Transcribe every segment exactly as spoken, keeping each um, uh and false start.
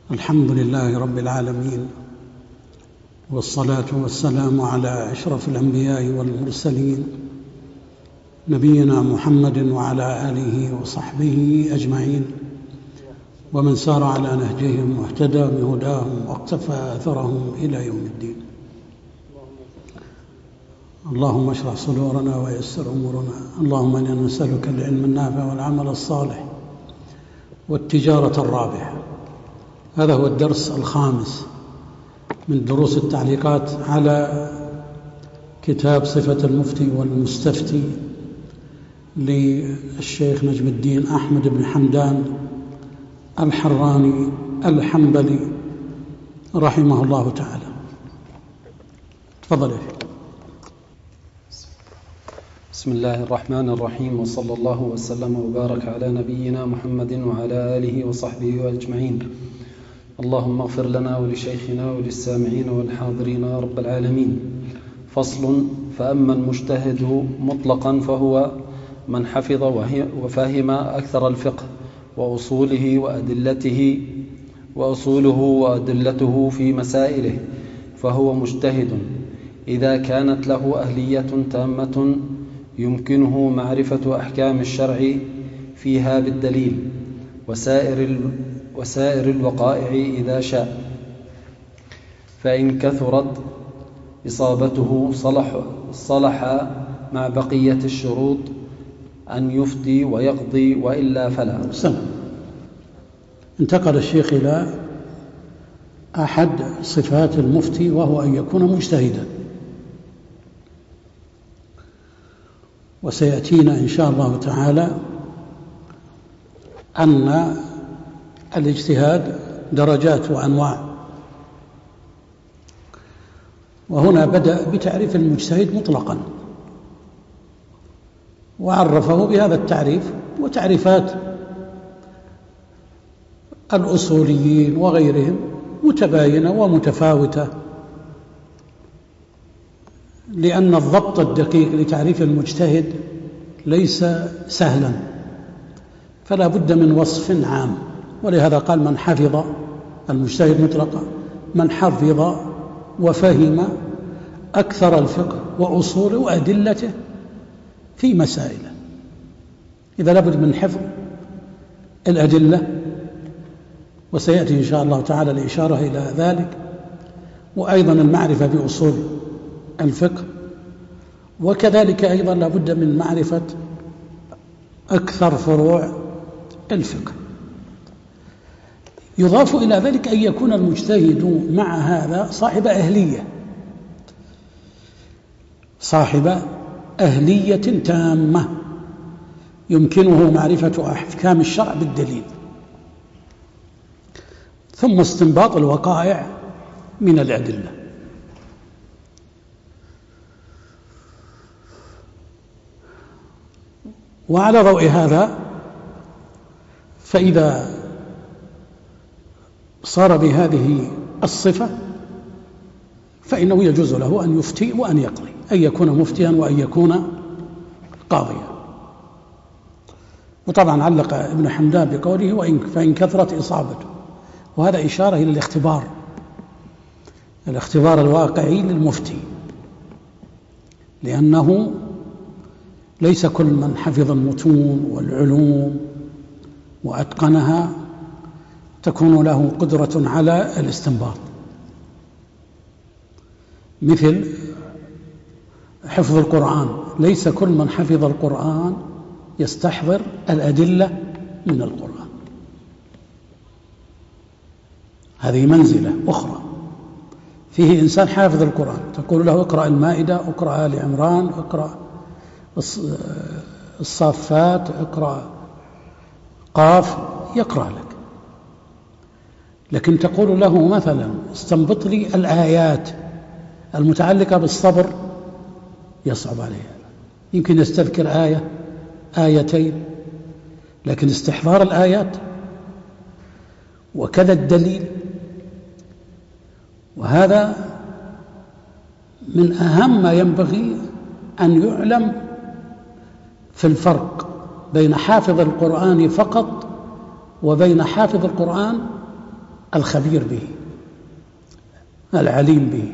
الحمد لله رب العالمين، والصلاة والسلام على أشرف الأنبياء والمرسلين نبينا محمد وعلى آله وصحبه أجمعين، ومن سار على نهجهم واهتدى بهداهم واقتفى أثرهم إلى يوم الدين. اللهم اشرح صدورنا ويسر أمورنا. اللهم إنا نسألك العلم النافع والعمل الصالح والتجارة الرابحة. هذا هو الدرس الخامس من دروس التعليقات على كتاب صفة المفتي والمستفتي للشيخ نجم الدين أحمد بن حمدان الحراني الحنبلي رحمه الله تعالى. تفضل يا شيخ. بسم الله الرحمن الرحيم، وصلى الله وسلم وبارك على نبينا محمد وعلى آله وصحبه أجمعين. اللهم اغفر لنا ولشيخنا وللسامعين والحاضرين يا رب العالمين. فصل: فأما المجتهد مطلقا فهو من حفظ وفهم أكثر الفقه وأصوله وأدلته وأصوله وأدلته في مسائله، فهو مجتهد إذا كانت له أهلية تامة يمكنه معرفة أحكام الشرع فيها بالدليل وسائر وسائر الوقائع إذا شاء. فإن كثرت إصابته صلح, صلح مع بقية الشروط أن يفتي ويقضي، وإلا فلا. سلام. انتقل الشيخ إلى أحد صفات المفتي، وهو أن يكون مجتهدا، وسيأتينا إن شاء الله تعالى أن الاجتهاد درجات وأنواع. وهنا بدأ بتعريف المجتهد مطلقا، وعرفه بهذا التعريف وتعريفات الأصوليين وغيرهم متباينة ومتفاوتة، لأن الضبط الدقيق لتعريف المجتهد ليس سهلا، فلا بد من وصف عام. ولهذا قال من حفظ، المجتهد مطلقا من حفظ وفهم أكثر الفقه وأصوله وأدلته في مسائله. إذا لابد من حفظ الأدلة، وسيأتي إن شاء الله تعالى الإشارة إلى ذلك، وأيضا المعرفة بأصول الفقه، وكذلك أيضا لابد من معرفة أكثر فروع الفقه. يضاف إلى ذلك أن يكون المجتهد مع هذا صاحب أهلية صاحب أهلية تامة يمكنه معرفة أحكام الشرع بالدليل، ثم استنباط الوقائع من الأدلة. وعلى ضوء هذا، فإذا صار بهذه الصفة فإنه يجوز له أن يفتي وأن يقضي، أن يكون مفتيا وأن يكون قاضيا. وطبعا علق ابن حمدان بقوله وإن فإن كثرت إصابته، وهذا إشارة إلى الاختبار الاختبار الواقعي للمفتي، لأنه ليس كل من حفظ المتون والعلوم وأتقنها تكون له قدرة على الاستنباط، مثل حفظ القرآن. ليس كل من حفظ القرآن يستحضر الأدلة من القرآن، هذه منزلة أخرى. فيه إنسان حافظ القرآن، تقول له اقرأ المائدة، اقرأ آل عمران، اقرأ الصافات، اقرأ قاف، يقرأ لك. لكن تقول له مثلا استنبط لي الآيات المتعلقة بالصبر، يصعب عليه. يمكن يستذكر آية آيتين، لكن استحضار الآيات وكذا الدليل، وهذا من أهم ما ينبغي أن يعلم في الفرق بين حافظ القرآن فقط وبين حافظ القرآن الخبير به العليم به،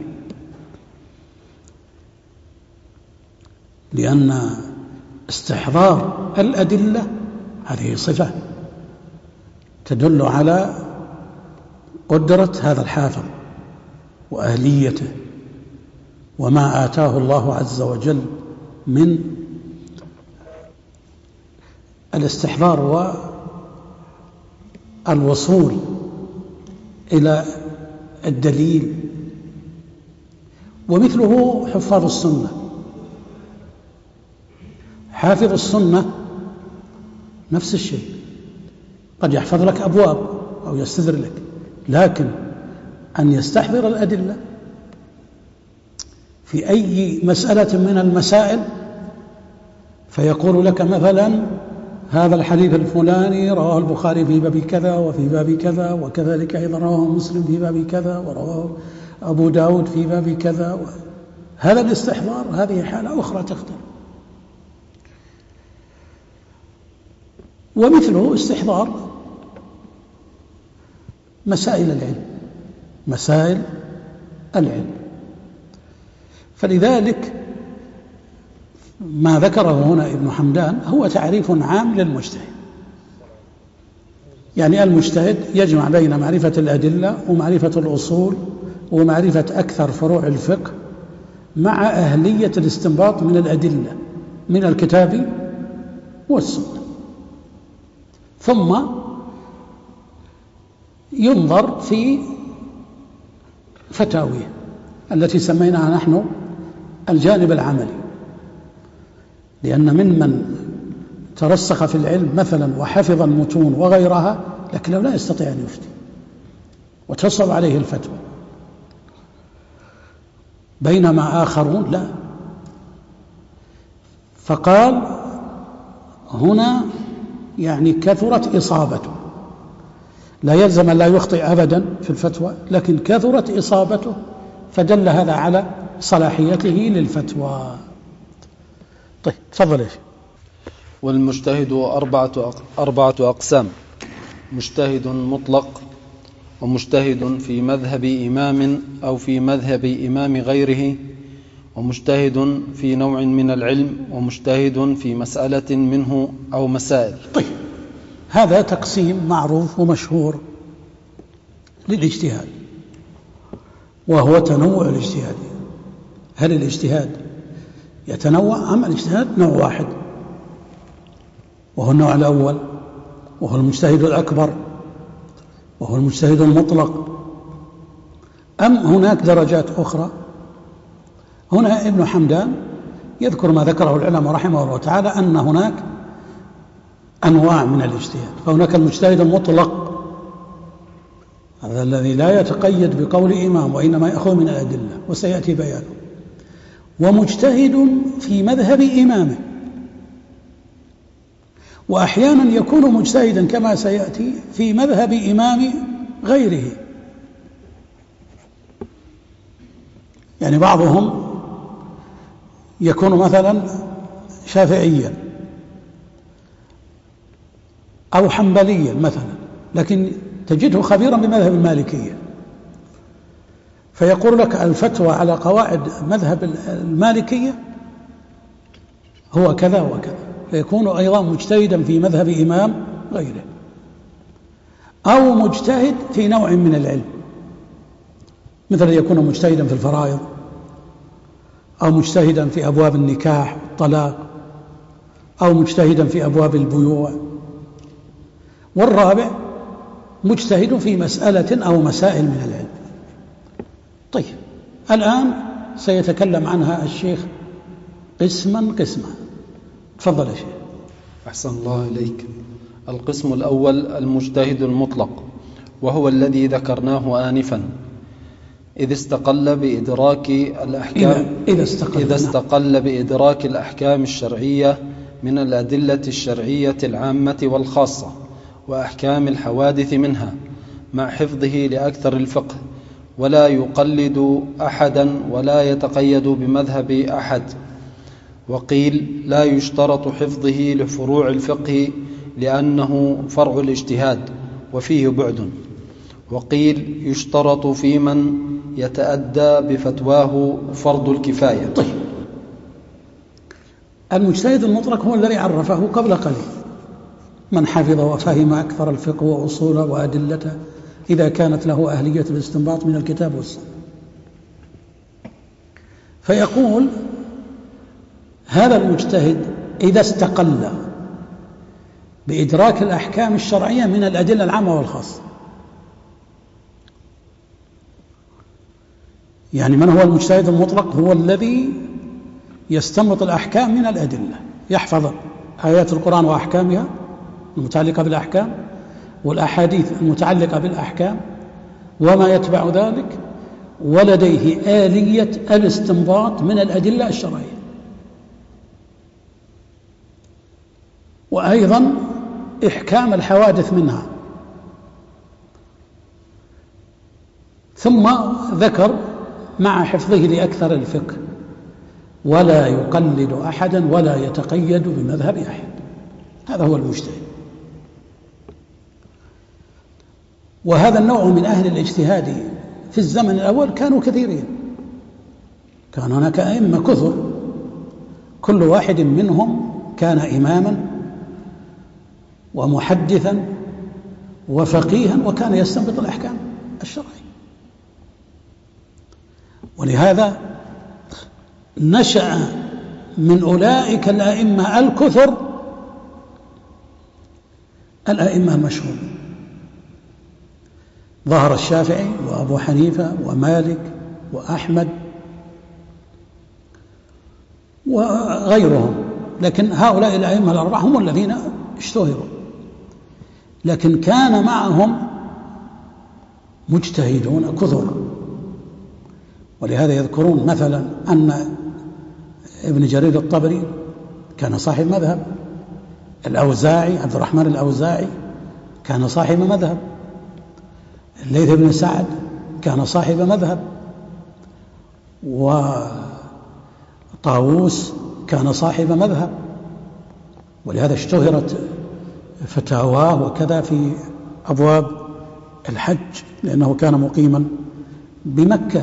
لأن استحضار الأدلة هذه صفة تدل على قدرة هذا الحافظ وأهليته وما آتاه الله عز وجل من الاستحضار والوصول إلى الدليل. ومثله حفاظ السنة. حافظ السنة نفس الشيء، قد يحفظ لك أبواب أو يستدر لك، لكن أن يستحضر الأدلة في أي مسألة من المسائل فيقول لك مثلا هذا الحديث الفلاني رواه البخاري في باب كذا وفي باب كذا، وكذلك أيضا رواه مسلم في باب كذا، ورواه أبو داود في باب كذا. هذا الاستحضار هذه حالة أخرى تختلف. ومثله استحضار مسائل العلم مسائل العلم فلذلك ما ذكره هنا ابن حمدان هو تعريف عام للمجتهد، يعني المجتهد يجمع بين معرفة الأدلة ومعرفة الأصول ومعرفة أكثر فروع الفقه مع أهلية الاستنباط من الأدلة من الكتاب والسنة، ثم ينظر في فتاويه التي سميناها نحن الجانب العملي، لأن ممن ترسخ في العلم مثلا وحفظ المتون وغيرها لكنه لا يستطيع أن يفتي وتصعب عليه الفتوى، بينما آخرون لا. فقال هنا يعني كثرت إصابته، لا يلزم أن لا يخطئ أبدا في الفتوى، لكن كثرت إصابته فدل هذا على صلاحيته للفتوى. طيب تفضل يا شيخ. والمجتهد أربعة أربعة أقسام: مجتهد مطلق، ومجتهد في مذهب إمام أو في مذهب إمام غيره، ومجتهد في نوع من العلم، ومجتهد في مسألة منه أو مسائل. طيب هذا تقسيم معروف ومشهور للاجتهاد، وهو تنوع الاجتهاد. هل الاجتهاد يتنوع أم الاجتهاد نوع واحد وهو النوع الأول وهو المجتهد الأكبر وهو المجتهد المطلق، أم هناك درجات أخرى؟ هنا ابن حمدان يذكر ما ذكره العلماء رحمه الله تعالى أن هناك أنواع من الاجتهاد. فهناك المجتهد المطلق، هذا الذي لا يتقيد بقول إمام وإنما يأخذ من الأدلة وسيأتي بيانه، ومجتهد في مذهب إمامه، وأحيانا يكون مجتهدا كما سيأتي في مذهب إمام غيره. يعني بعضهم يكون مثلا شافعيا أو حنبليا مثلا، لكن تجده خبيرا بمذهب المالكية، فيقول لك الفتوى على قواعد مذهب المالكية هو كذا وكذا، فيكون أيضا مجتهدا في مذهب إمام غيره. أو مجتهد في نوع من العلم، مثل يكون مجتهدا في الفرائض، أو مجتهدا في أبواب النكاح والطلاق، أو مجتهدا في أبواب البيوع. والرابع مجتهد في مسألة أو مسائل من العلم. طيب الآن سيتكلم عنها الشيخ قسما قسما. تفضل يا شيخ. أحسن الله إليك. القسم الأول المجتهد المطلق، وهو الذي ذكرناه آنفا، إذ استقل بإدراك الأحكام إذا استقل, إذا استقل بإدراك الأحكام الشرعية من الأدلة الشرعية العامة والخاصة، وأحكام الحوادث منها، مع حفظه لأكثر الفقه، ولا يقلد أحدا ولا يتقيد بمذهب أحد. وقيل لا يشترط حفظه لفروع الفقه لأنه فرع الاجتهاد وفيه بعد. وقيل يشترط في من يتأدى بفتواه فرض الكفاية. طيب، المجتهد المطلق هو الذي عرفه قبل قليل: من حفظ وفهم أكثر الفقه وأصوله وأدلته إذا كانت له أهلية الاستنباط من الكتاب والسنة. فيقول هذا المجتهد إذا استقل بإدراك الأحكام الشرعية من الأدلة العامة والخاصة. يعني من هو المجتهد المطلق؟ هو الذي يستنبط الأحكام من الأدلة، يحفظ آيات القرآن وأحكامها المتعلقة بالأحكام، والأحاديث المتعلقة بالأحكام وما يتبع ذلك، ولديه آلية الاستنباط من الأدلة الشرعية، وأيضا إحكام الحوادث منها. ثم ذكر مع حفظه لأكثر الفقه ولا يقلد أحدا ولا يتقيد بمذهب أحد. هذا هو المجتهد. وهذا النوع من أهل الاجتهاد في الزمن الأول كانوا كثيرين، كان هناك أئمة كثر، كل واحد منهم كان إماما ومحدثا وفقيها وكان يستنبط الأحكام الشرعية. ولهذا نشأ من أولئك الأئمة الكثر الأئمة المشهورون: ظهر الشافعي وأبو حنيفة ومالك وأحمد وغيرهم، لكن هؤلاء الأئمة الأربعة هم الذين اشتهروا، لكن كان معهم مجتهدون كثر. ولهذا يذكرون مثلا أن ابن جرير الطبري كان صاحب مذهب، الأوزاعي عبد الرحمن الأوزاعي كان صاحب مذهب، الليث بن سعد كان صاحب مذهب، وطاووس كان صاحب مذهب. ولهذا اشتهرت فتاواه وكذا في أبواب الحج، لأنه كان مقيما بمكة.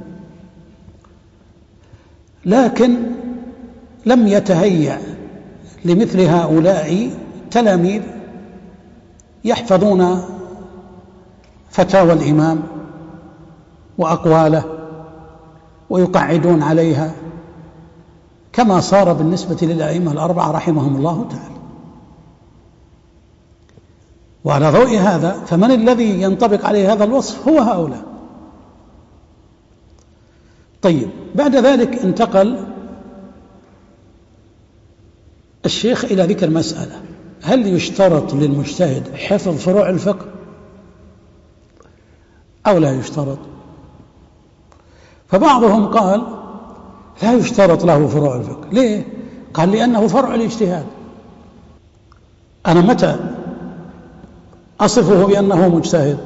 لكن لم يتهيأ لمثل هؤلاء تلاميذ يحفظون فتاوى الإمام وأقواله ويقعدون عليها، كما صار بالنسبة للأئمة الأربعة رحمهم الله تعالى. وعلى ضوء هذا فمن الذي ينطبق عليه هذا الوصف؟ هو هؤلاء. طيب، بعد ذلك انتقل الشيخ إلى ذكر مسألة: هل يشترط للمجتهد حفظ فروع الفقه أو لا يشترط؟ فبعضهم قال لا يشترط له فروع الفقه. ليه؟ قال لأنه فرع الاجتهاد. أنا متى أصفه بأنه مجتهد؟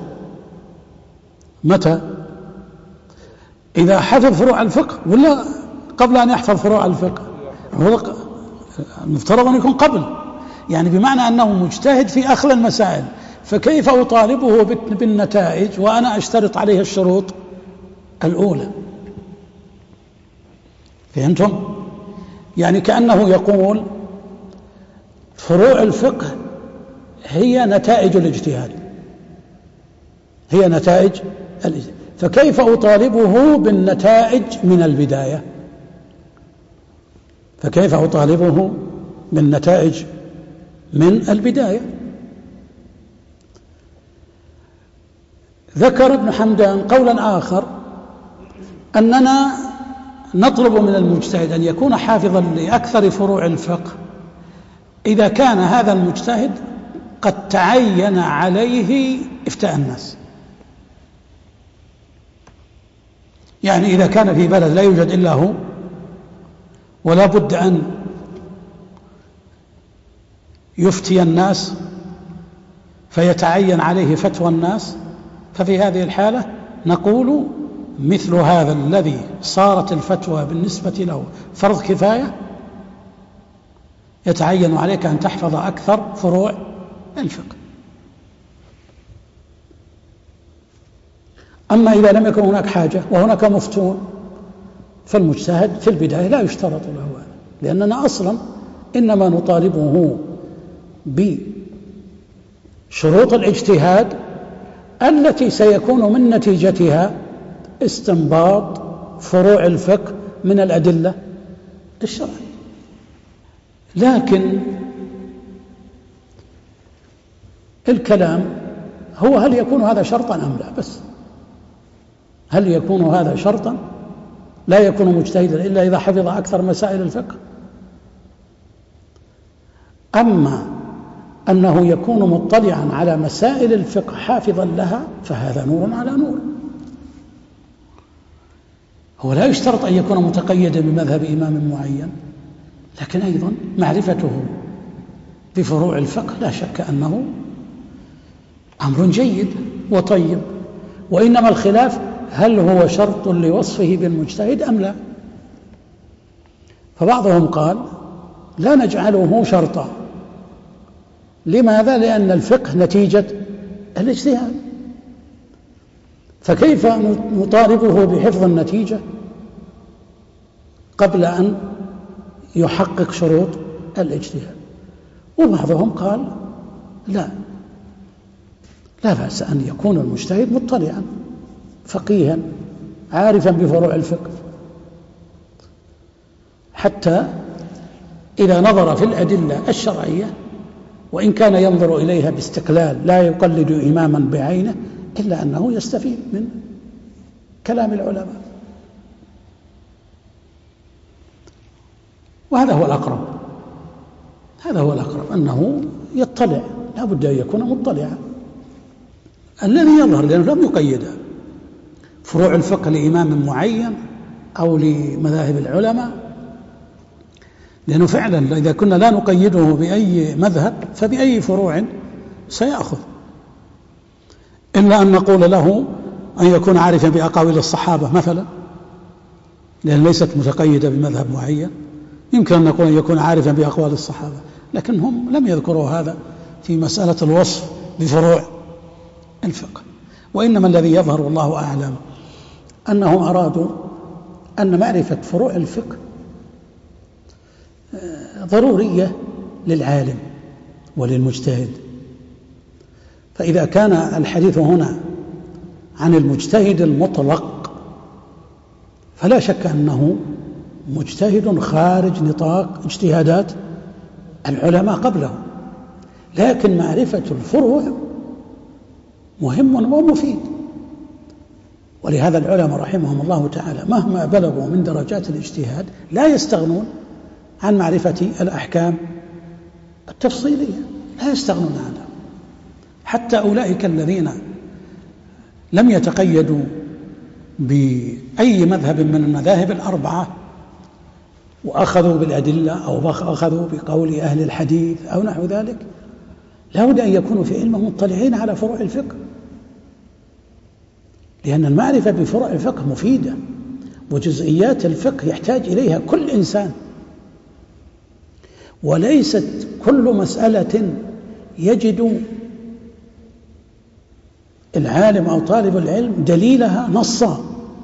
متى؟ إذا حفظ فروع الفقه ولا قبل أن يحفظ فروع الفقه؟ المفترض أن يكون قبل، يعني بمعنى أنه مجتهد في أخذ المسائل، فكيف أطالبه بالنتائج وأنا أشترط عليه الشروط الأولى؟ فهمتم؟ يعني كأنه يقول فروع الفقه هي نتائج الاجتهاد، هي نتائج الاجتهاد، فكيف أطالبه بالنتائج من البداية؟ فكيف أطالبه بالنتائج من البداية؟ ذكر ابن حمدان قولا آخر: أننا نطلب من المجتهد أن يكون حافظا لأكثر فروع الفقه إذا كان هذا المجتهد قد تعين عليه إفتاء الناس. يعني إذا كان في بلد لا يوجد إلا هو ولا بد أن يفتي الناس فيتعين عليه فتوى الناس، ففي هذه الحالة نقول مثل هذا الذي صارت الفتوى بالنسبة له فرض كفاية يتعين عليك أن تحفظ أكثر فروع الفقه. أما إذا لم يكن هناك حاجة وهناك مفتون فالمجتهد في البداية لا يشترط له هذا، لأننا أصلا إنما نطالبه بشروط الاجتهاد التي سيكون من نتيجتها استنباط فروع الفقه من الأدلة الشرعية. لكن الكلام هو هل يكون هذا شرطا أم لا؟ بس هل يكون هذا شرطا؟ لا يكون مجتهدا إلا إذا حفظ أكثر مسائل الفقه. أما أنه يكون مطلعا على مسائل الفقه حافظا لها فهذا نور على نور. هو لا يشترط أن يكون متقيدا بمذهب إمام معين، لكن أيضا معرفته بفروع الفقه لا شك أنه أمر جيد وطيب، وإنما الخلاف هل هو شرط لوصفه بالمجتهد أم لا. فبعضهم قال لا نجعله شرطا. لماذا؟ لأن الفقه نتيجة الاجتهاد، فكيف نطالبه بحفظ النتيجة قبل أن يحقق شروط الاجتهاد؟ وبعضهم قال لا لا بأس أن يكون المجتهد مطلعا فقيها عارفا بفروع الفقه، حتى إذا نظر في الأدلة الشرعية وإن كان ينظر إليها باستقلال لا يقلد إماما بعينه إلا أنه يستفيد من كلام العلماء. وهذا هو الأقرب، هذا هو الأقرب أنه يطلع، لا بد أن يكون مطلعا. الذي يظهر لأنه لم يقيد فروع الفقه لإمام معين أو لمذاهب العلماء، لأنه فعلا إذا كنا لا نقيده بأي مذهب فبأي فروع سيأخذ، إلا أن نقول له أن يكون عارفا بأقاويل الصحابة مثلا، لأن ليست متقيدة بمذهب معين. يمكن أن نقول أن يكون عارفا بأقوال الصحابة، لكن هم لم يذكروا هذا في مسألة الوصف بفروع الفقه. وإنما الذي يظهر والله أعلم أنهم أرادوا أن معرفة فروع الفقه ضرورية للعالم وللمجتهد. فإذا كان الحديث هنا عن المجتهد المطلق فلا شك أنه مجتهد خارج نطاق اجتهادات العلماء قبله، لكن معرفة الفروع مهم ومفيد. ولهذا العلماء رحمهم الله تعالى مهما بلغوا من درجات الاجتهاد لا يستغنون عن معرفة الأحكام التفصيلية، لا يستغنون عنها. حتى أولئك الذين لم يتقيدوا بأي مذهب من المذاهب الأربعة وأخذوا بالأدلة أو أخذوا بقول أهل الحديث أو نحو ذلك، لا بد أن يكونوا في علمهم مطلعين على فروع الفقه، لأن المعرفة بفروع الفقه مفيدة، وجزئيات الفقه يحتاج إليها كل إنسان، وليست كل مسألة يجد العالم أو طالب العلم دليلها نصا.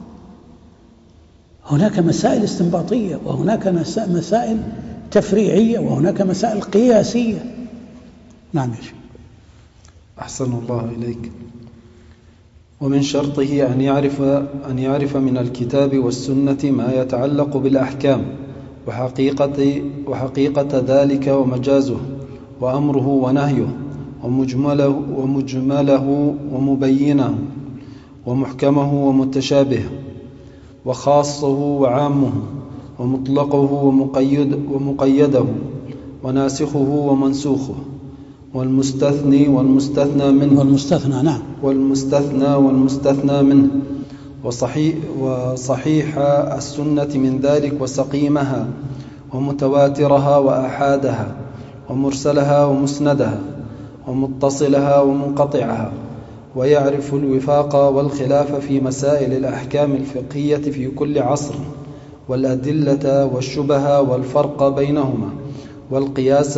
هناك مسائل استنباطية، وهناك مسائل تفريعية، وهناك مسائل قياسية. نعم يا شيخ. أحسن الله إليك. ومن شرطه أن يعرف أن يعرف من الكتاب والسنة ما يتعلق بالأحكام وحقيقة وحقيقة ذلك ومجازه وأمره ونهيه ومجمله ومجمله ومبينه ومحكمه ومتشابهه وخاصه وعامه ومطلقه ومقيد ومقيده وناسخه ومنسوخه والمستثني والمستثنى منه والمستثنى نعم والمستثنى والمستثنى منه وصحيح وصحيح السنة من ذلك وسقيمها ومتواترها وآحادها ومرسلها ومسندها ومتصلها ومنقطعها، ويعرف الوفاق والخلاف في مسائل الأحكام الفقهية في كل عصر، والأدلة والشبه والفرق بينهما، والقياس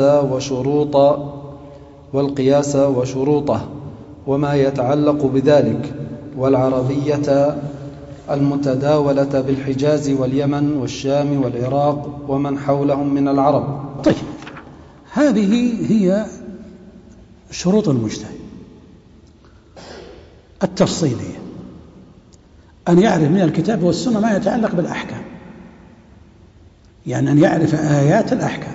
وشروط والقياس وشروطه وما يتعلق بذلك، والعربية المتداولة بالحجاز واليمن والشام والعراق ومن حولهم من العرب. طيب، هذه هي شروط المجتهد التفصيلية، أن يعرف من الكتاب والسنة ما يتعلق بالأحكام، يعني أن يعرف آيات الأحكام،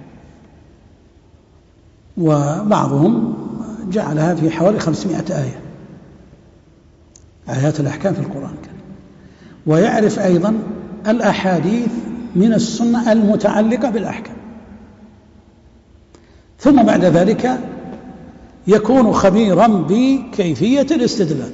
وبعضهم جعلها في حوالي خمسمائة آية، آيات الأحكام في القرآن الكريم، ويعرف أيضا الأحاديث من السنة المتعلقة بالأحكام، ثم بعد ذلك يكون خبيرا بكيفية الاستدلال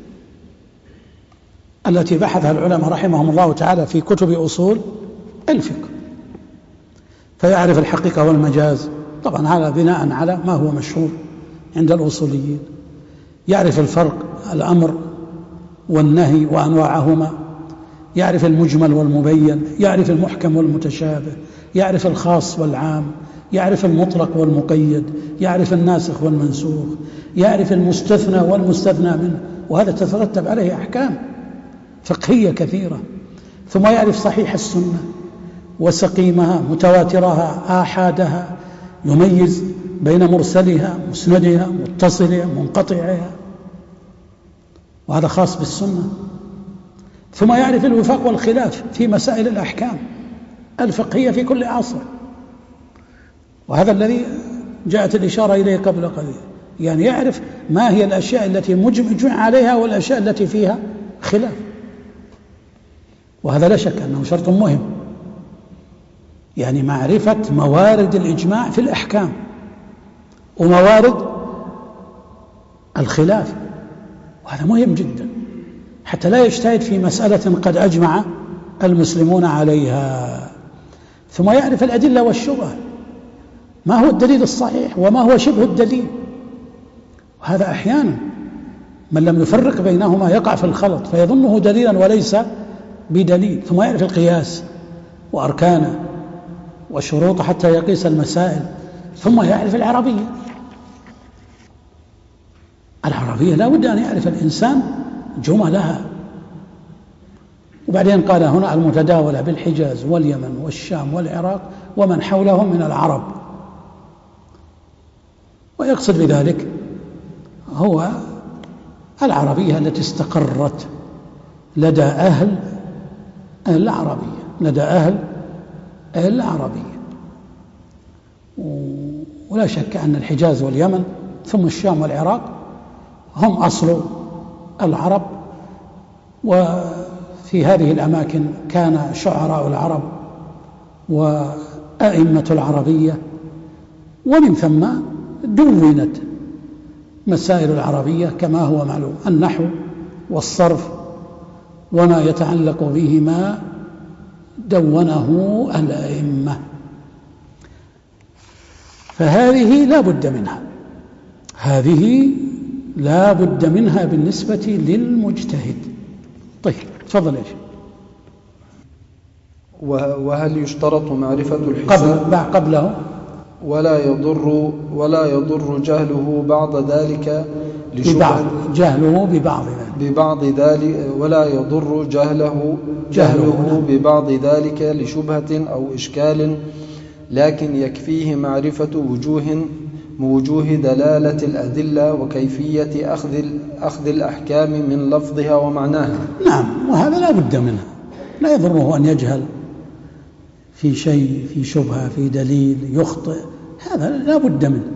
التي بحثها العلماء رحمهم الله تعالى في كتب أصول الفقه، فيعرف الحقيقة والمجاز، طبعا هذا بناء على ما هو مشهور عند الأصوليين، يعرف الفرق الأمر والنهي وأنواعهما، يعرف المجمل والمبين، يعرف المحكم والمتشابه، يعرف الخاص والعام، يعرف المطلق والمقيد، يعرف الناسخ والمنسوخ، يعرف المستثنى والمستثنى منه، وهذا تترتب عليه أحكام فقهية كثيرة. ثم يعرف صحيح السنة وسقيمها، متواترها، آحادها، يميز بين مرسلها، مسندها، متصلها، منقطعها، وهذا خاص بالسنة. ثم يعرف الوفاق والخلاف في مسائل الأحكام الفقهية في كل عصر، وهذا الذي جاءت الإشارة إليه قبل قليل، يعني يعرف ما هي الأشياء التي مجمع عليها والأشياء التي فيها خلاف، وهذا لا شك أنه شرط مهم، يعني معرفة موارد الإجماع في الأحكام وموارد الخلاف، وهذا مهم جدا حتى لا يجتهد في مسألة قد أجمع المسلمون عليها. ثم يعرف الأدلة والشبهة، ما هو الدليل الصحيح وما هو شبه الدليل، وهذا أحيانا من لم يفرق بينهما يقع في الخلط فيظنه دليلا وليس بدليل. ثم يعرف القياس وأركانه وشروطه حتى يقيس المسائل. ثم يعرف العربية، العربية لا بد أن يعرف الإنسان جملها. وبعدين قال هنا المتداولة بالحجاز واليمن والشام والعراق ومن حولهم من العرب، ويقصد بذلك هو العربية التي استقرت لدى أهل العربية لدى أهل العربية ولا شك أن الحجاز واليمن ثم الشام والعراق هم أصل العرب، وفي هذه الأماكن كان شعراء العرب وأئمة العربية، ومن ثم دونت مسائل العربية كما هو معلوم، النحو والصرف وما يتعلق بهما دونه الأئمة، فهذه لا بد منها هذه لا بد منها بالنسبة للمجتهد. طيب تفضل. ايش وهل يشترط معرفة الحساب قبل قبله ولا يضر ولا يضر جهله بعض ذلك ببعض جهله ببعض ببعض ذلك ولا يضر جهله جهله ببعض ذلك لشبهة أو إشكال، لكن يكفيه معرفة وجوه وجوه دلالة الأدلة وكيفية أخذ أخذ الأحكام من لفظها ومعناها. نعم، وهذا لا بد منه، لا يضره أن يجهل في شيء، في شبهة، في دليل، يخطئ، هذا لا بد منه،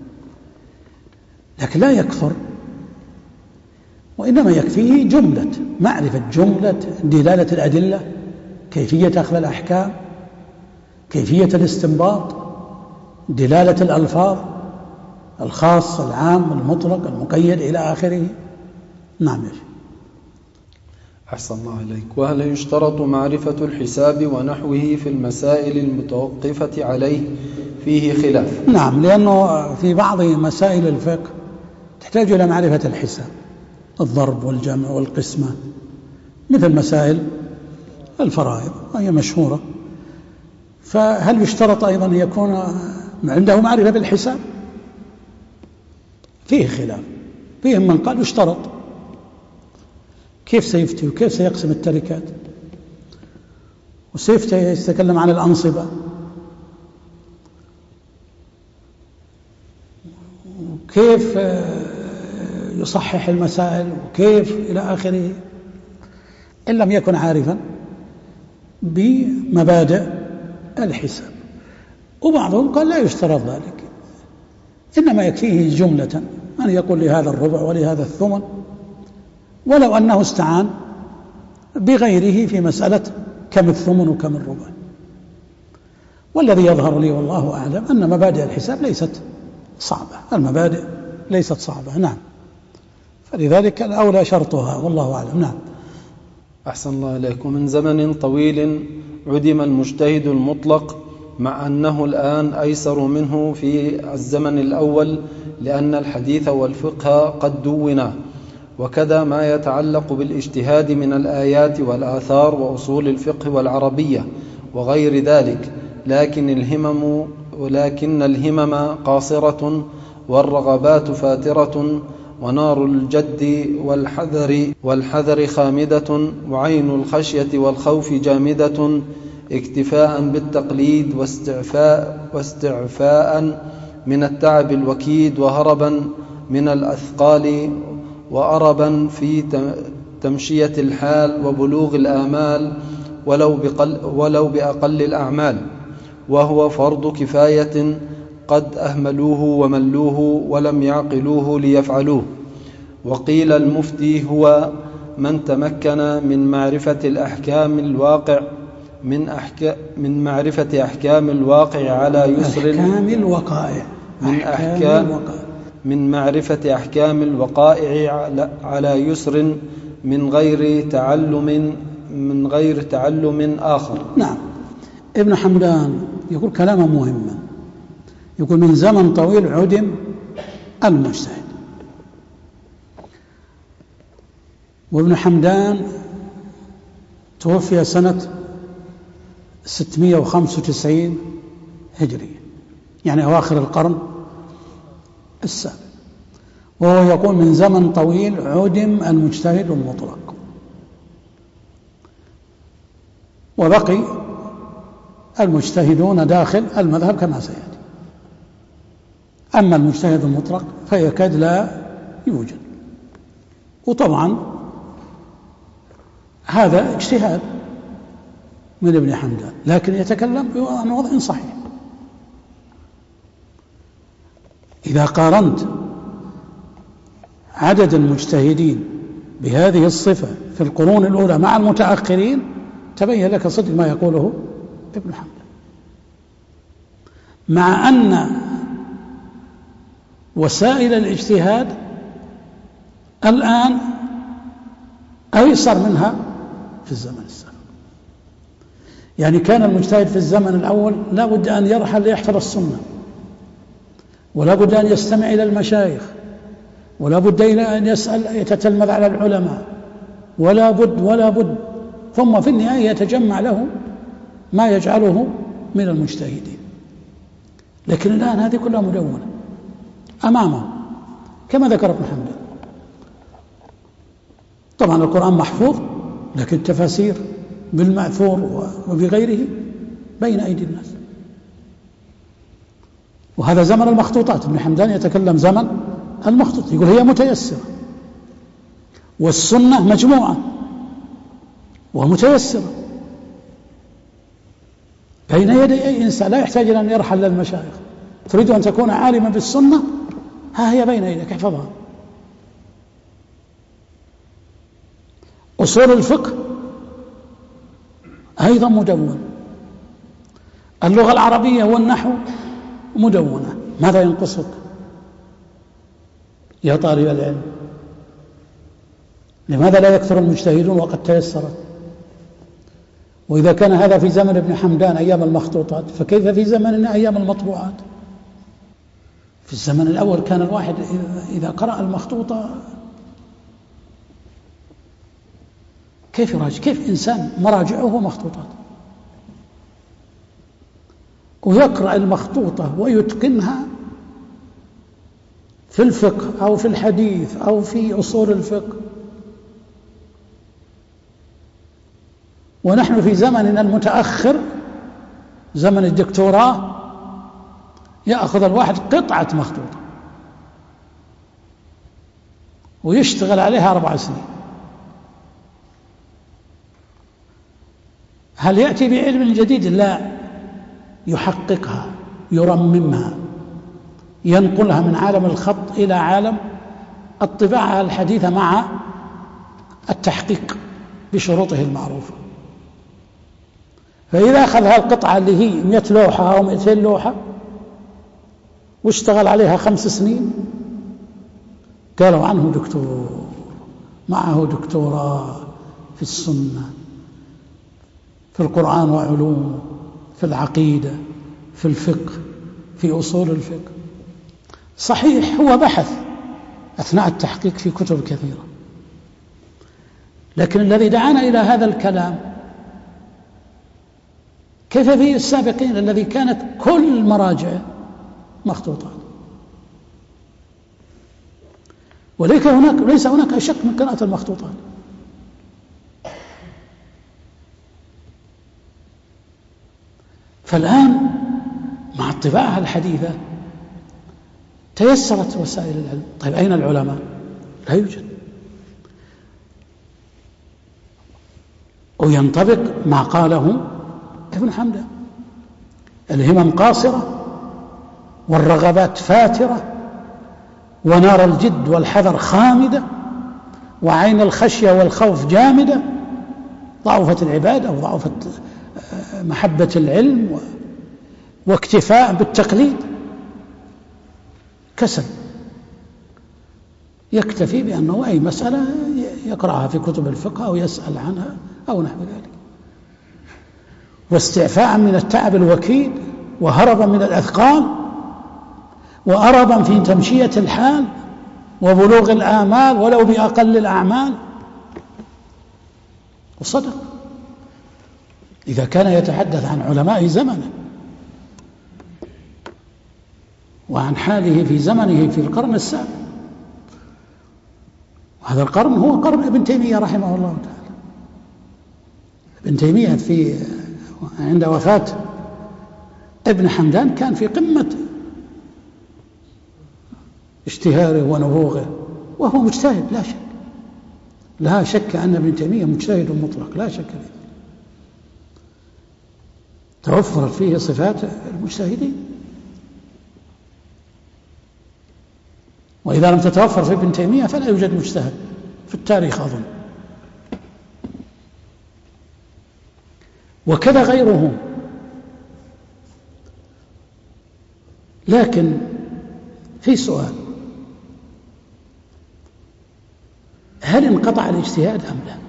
لكن لا يكفر، وإنما يكفيه جملة معرفة جملة دلالة الأدلة، كيفية أخذ الأحكام، كيفية الاستنباط، دلالة الألفاظ، الخاص العام المطلق المقيد إلى آخره. نعم يا شيخ. أحسن الله إليك. وهل يشترط معرفة الحساب ونحوه في المسائل المتوقفة عليه فيه خلاف؟ نعم، لأنه في بعض مسائل الفقه تحتاج إلى معرفة الحساب، الضرب والجمع والقسمة، مثل مسائل الفرائض وهي مشهورة، فهل يشترط أيضا أن يكون عنده معرفة بالحساب؟ فيه خلاف، فيهم من قال يشترط كيف سيفتي وكيف سيقسم التركات، وسيفتي يتكلم عن الأنصبة، وكيف يصحح المسائل، وكيف إلى آخره، إن لم يكن عارفا بمبادئ الحساب. وبعضهم قال لا يشترط ذلك، إنما يكفيه جملة أن يقول لهذا الربع ولهذا الثمن، ولو أنه استعان بغيره في مسألة كم الثمن وكم الربع. والذي يظهر لي والله أعلم أن مبادئ الحساب ليست صعبة، المبادئ ليست صعبة. نعم، فلذلك الأولى شرطها والله أعلم. نعم. أحسن الله إليكم. من زمن طويل عدم المجتهد المطلق، مع أنه الآن أيسر منه في الزمن الأول، لأن الحديث والفقه قد دونا، وكذا ما يتعلق بالاجتهاد من الآيات والآثار وأصول الفقه والعربية وغير ذلك، لكن الهمم ولكن الهمم قاصرة والرغبات فاترة، ونار الجد والحذر والحذر خامدة، وعين الخشية والخوف جامدة، اكتفاء بالتقليد واستعفاء, واستعفاء من التعب الوكيد، وهربا من الأثقال، وأربا في تمشية الحال وبلوغ الآمال ولو, بقل ولو بأقل الأعمال، وهو فرض كفاية قد أهملوه وملوه ولم يعقلوه ليفعلوه. وقيل المفتي هو من تمكن من معرفة الأحكام الواقع من, أحكام من معرفة أحكام الواقع على يسر أحكام الوقائع من أحكام من معرفة أحكام الوقائع على يسر من غير تعلم من غير تعلم آخر. نعم. ابن حمدان يقول كلاما مهما، يقول من زمن طويل عدم المجتهد. وابن حمدان توفي سنة ستمائة وخمسة وتسعين هجرية، يعني أواخر القرن السابع، وهو يقول من زمن طويل عدم المجتهد المطلق، وبقي المجتهدون داخل المذهب كما سيأتي. أما المجتهد المطلق فيكاد لا يوجد. وطبعا هذا اجتهاد من ابن حمدان، لكن يتكلم عن وضع صحيح. إذا قارنت عدد المجتهدين بهذه الصفة في القرون الأولى مع المتأخرين تبين لك صدق ما يقوله ابن حمدان، مع أن وسائل الاجتهاد الآن أيسر منها في الزمن السابق. يعني كان المجتهد في الزمن الأول لا بد أن يرحل ليحفظ السنة، ولا بد أن يستمع إلى المشايخ، ولا بد إلى أن يسأل يتتلمذ على العلماء، ولا بد ولا بد ثم في النهاية يتجمع له ما يجعله من المجتهدين. لكن الآن هذه كلها مدونة أمامه كما ذكر ابن حمدان. طبعا القرآن محفوظ، لكن التفاسير بالمأثور وبغيره بين أيدي الناس. وهذا زمن المخطوطات. ابن حمدان يتكلم زمن المخطوط، يقول هي متيسرة، والسنة مجموعة ومتيسرة بين يدي أي إنسان، لا يحتاج إلى أن يرحل للمشايخ. تريد أن تكون عالما بالسنة، ها هي بين يديك، احفظها. أصول الفقه أيضا مدونة، اللغة العربية والنحو مدونة. ماذا ينقصك يا طالب العلم؟ لماذا لا يكثر المجتهدون وقد تيسرت؟ وإذا كان هذا في زمن ابن حمدان أيام المخطوطات، فكيف في زمننا أيام المطبوعات؟ في الزمن الأول كان الواحد إذا قرأ المخطوطة كيف يراجع؟ كيف إنسان مراجعه مخطوطات ويقرأ المخطوطة ويتقنها في الفقه أو في الحديث أو في أصول الفقه، ونحن في زمننا المتأخر زمن الدكتوراه يأخذ الواحد قطعة مخطوطة ويشتغل عليها أربع سنين. هل يأتي بعلم جديد؟ لا، يحققها، يرممها، ينقلها من عالم الخط إلى عالم الطباعة الحديثة مع التحقيق بشروطه المعروفة. فإذا أخذ القطعة اللي هي مئة لوحة أو مئتين لوحة واشتغل عليها خمس سنين قالوا عنه دكتور، معه دكتوراه في السنة، في القرآن وعلومه، في العقيدة، في الفقه، في أصول الفقه. صحيح هو بحث أثناء التحقيق في كتب كثيرة، لكن الذي دعانا إلى هذا الكلام كيف في السابقين الذي كانت كل مراجع مخطوطات، وليس هناك ليس هناك أشك من قراءة المخطوطات. فالآن مع الطباعة الحديثة تيسرت وسائل العلم. طيب أين العلماء؟ لا يوجد. وينطبق ما قاله ابن حمدان: الهمم قاصرة والرغبات فاترة ونار الجد والحذر خامدة وعين الخشية والخوف جامدة، ضعفت العبادة وضعفت محبة العلم واكتفاء بالتقليد، كسل، يكتفي بأنه أي مسألة يقرأها في كتب الفقه أو يسأل عنها أو نحو ذلك، واستعفاء من التعب الوكيد وهربا من الأثقال وأربا في تمشية الحال وبلوغ الآمال ولو بأقل الأعمال. وصدق إذا كان يتحدث عن علماء زمنه وعن حاله في زمنه في القرن السابع. هذا القرن هو قرن ابن تيمية رحمه الله تعالى. ابن تيمية في عند وفاة ابن حمدان كان في قمة اشتهاره ونبوغه، وهو مجتهد لا شك، لا شك أن ابن تيمية مجتهد مطلق، لا شك فيه، توفرت فيه صفات المجتهدين. وإذا لم تتوفر في ابن تيمية فلا يوجد مجتهد في التاريخ أظن. وكذا غيره. لكن في سؤال: هل انقطع الاجتهاد أم لا؟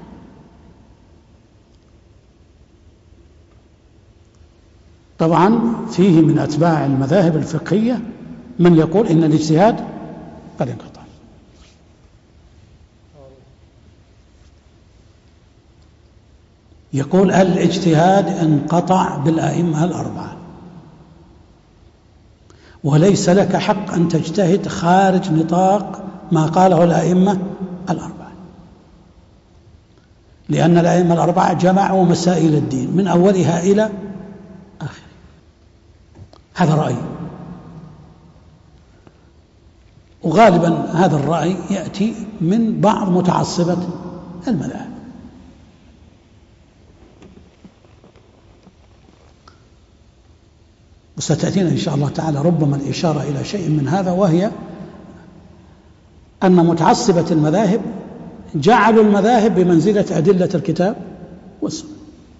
طبعا فيه من أتباع المذاهب الفقهية من يقول إن الاجتهاد قد انقطع، يقول الاجتهاد انقطع بالأئمة الأربعة، وليس لك حق أن تجتهد خارج نطاق ما قاله الأئمة الأربعة، لأن الأئمة الأربعة جمعوا مسائل الدين من أولها إلى آخره. هذا رأي، وغالبا هذا الرأي يأتي من بعض متعصبة المذاهب. وستأتينا إن شاء الله تعالى ربما الإشارة إلى شيء من هذا، وهي أن متعصبة المذاهب جعلوا المذاهب بمنزلة أدلة الكتاب والسنة.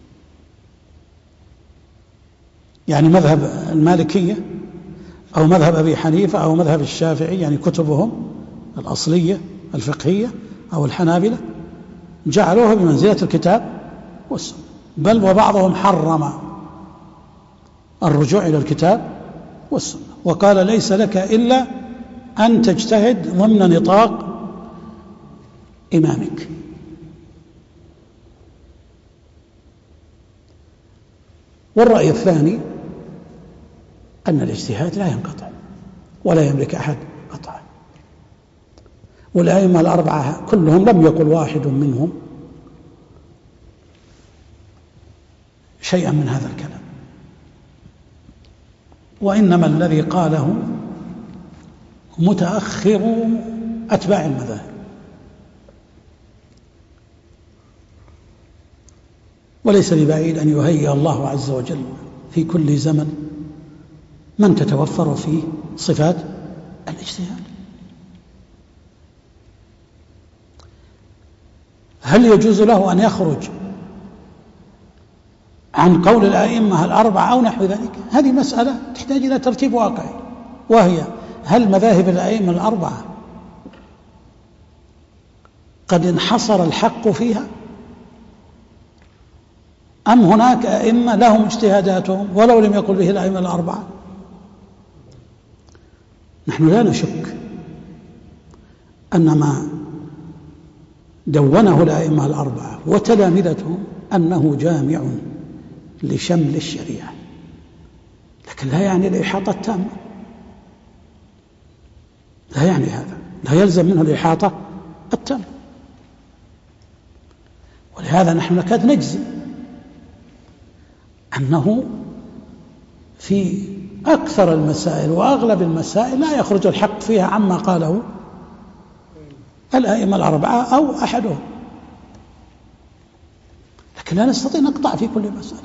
يعني مذهب المالكية أو مذهب أبي حنيفة أو مذهب الشافعي، يعني كتبهم الأصلية الفقهية، أو الحنابلة، جعلوها بمنزلة الكتاب والسنة، بل وبعضهم حرم الرجوع إلى الكتاب والسنة، وقال ليس لك إلا أن تجتهد ضمن نطاق إمامك. والرأي الثاني أن الاجتهاد لا ينقطع ولا يملك أحد قطعا، والأئمة الأربعة كلهم لم يقل واحد منهم شيئا من هذا الكلام، وإنما الذي قاله متأخر أتباع المذاهب. وليس ببعيد أن يهيئ الله عز وجل في كل زمن من تتوفر فيه صفات الاجتهاد. هل يجوز له أن يخرج عن قول الأئمة الأربعة أو نحو ذلك؟ هذه مسألة تحتاج إلى ترتيب واقعي، وهي هل مذاهب الأئمة الأربعة قد انحصر الحق فيها، أم هناك أئمة لهم اجتهاداتهم ولو لم يقل به الأئمة الأربعة؟ نحن لا نشك أن ما دونه الأئمة الأربعة وتلامذتهم أنه جامع لشمل الشريعة، لكن لا يعني الإحاطة التامة، لا يعني هذا، لا يلزم منه الإحاطة التامة. ولهذا نحن نكاد نجزم أنه في أكثر المسائل وأغلب المسائل لا يخرج الحق فيها عما قاله الأئمة الأربعة أو أحدهم، لكن لا نستطيع نقطع في كل مسألة.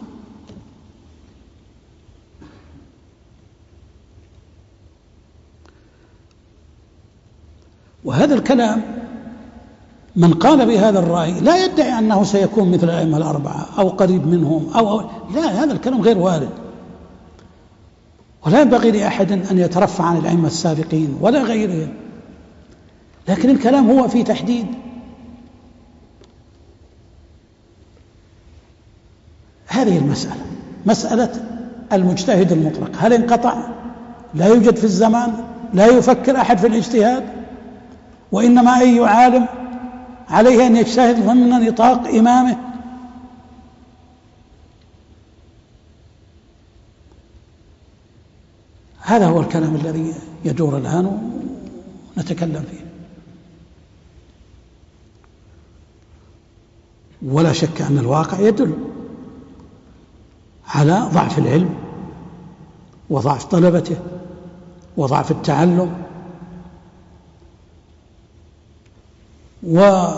وهذا الكلام من قال بهذا الرأي لا يدعي أنه سيكون مثل الأئمة الأربعة أو قريب منهم أو, أو لا، هذا الكلام غير وارد، ولا ينبغي لأحد أن يترفع عن الأئمة السابقين ولا غيرهم، لكن الكلام هو في تحديد هذه المسألة، مسألة المجتهد المطلق. هل انقطع؟ لا يوجد في الزمان، لا يفكر أحد في الاجتهاد، وإنما أي عالم عليه أن يجتهد ضمن نطاق إمامه. هذا هو الكلام الذي يدور الآن ونتكلم فيه. ولا شك أن الواقع يدل على ضعف العلم وضعف طلبته وضعف التعلم. ولو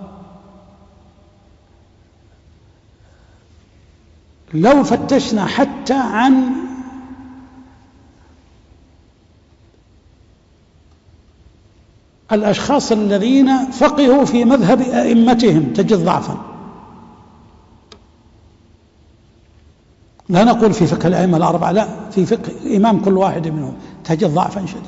فتشنا حتى عن الأشخاص الذين فقهوا في مذهب أئمتهم تجد ضعفا. لا نقول في فقه الأئمة الأربعة، لا، في فقه إمام كل واحد منهم تجد ضعفا شديدا.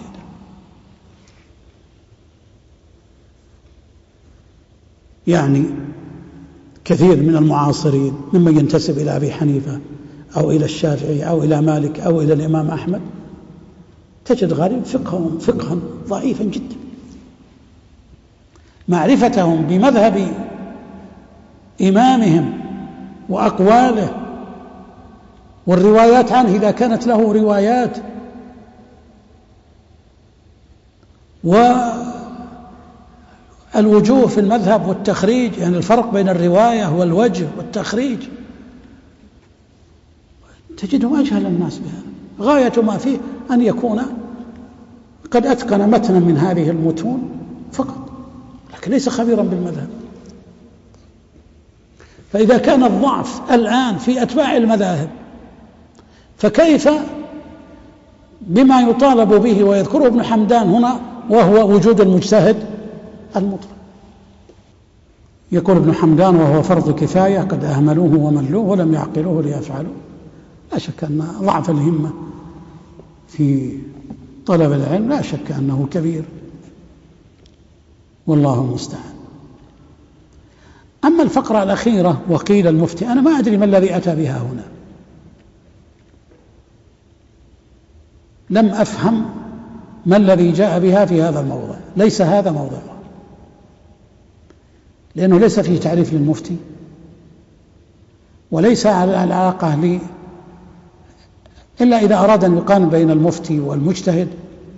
يعني كثير من المعاصرين ممن ينتسب إلى أبي حنيفة أو إلى الشافعي أو إلى مالك أو إلى الإمام أحمد تجد غالب فقههم فقها ضعيفا جدا. معرفتهم بمذهب إمامهم وأقواله والروايات عنه إذا كانت له روايات، والوجوه في المذهب والتخريج، يعني الفرق بين الرواية والوجه والتخريج، تجدهم أجهل الناس بهذا. غاية ما فيه أن يكون قد أتقن متنا من هذه المتون فقط، لكن ليس خبيرا بالمذهب. فإذا كان الضعف الآن في أتباع المذاهب، فكيف بما يطالب به ويذكره ابن حمدان هنا، وهو وجود المجتهد المطلق. يقول ابن حمدان: وهو فرض كفاية قد أهملوه وملوه ولم يعقلوه ليفعلوا. لا شك أن ضعف الهمة في طلب العلم لا شك أنه كبير، والله المستعان. أما الفقرة الأخيرة وقيل المفتي، أنا ما أدري ما الذي أتى بها هنا، لم أفهم ما الذي جاء بها في هذا الموضع. ليس هذا موضعه، لأنه ليس فيه تعريف للمفتي، وليس على العلاقة لي إلا إذا أراد أن يقارن بين المفتي والمجتهد،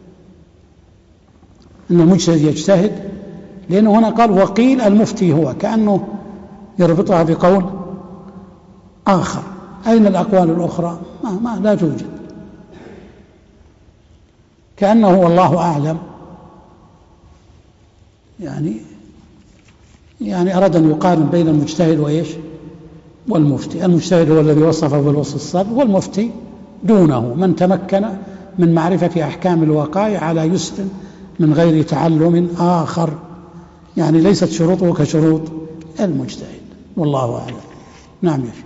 أن المجتهد يجتهد، لأنه هنا قال وقيل المفتي هو، كأنه يربطها بقول آخر، أين الأقوال الأخرى؟ ما, ما لا توجد، كأنه والله أعلم يعني يعني أراد أن يقارن بين المجتهد وإيش والمفتي. المجتهد هو الذي وصفه بالوصف السابق، والمفتي دونه من تمكن من معرفة أحكام الوقائع على يسر من غير تعلم آخر، يعني ليست شروطه كشروط المجتهد، والله أعلم. نعم يا شيخ.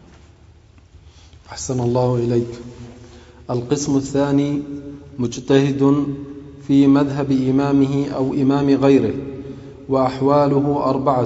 أحسن الله إليك. القسم الثاني مجتهد في مذهب إمامه أو إمام غيره، وأحواله أربعة.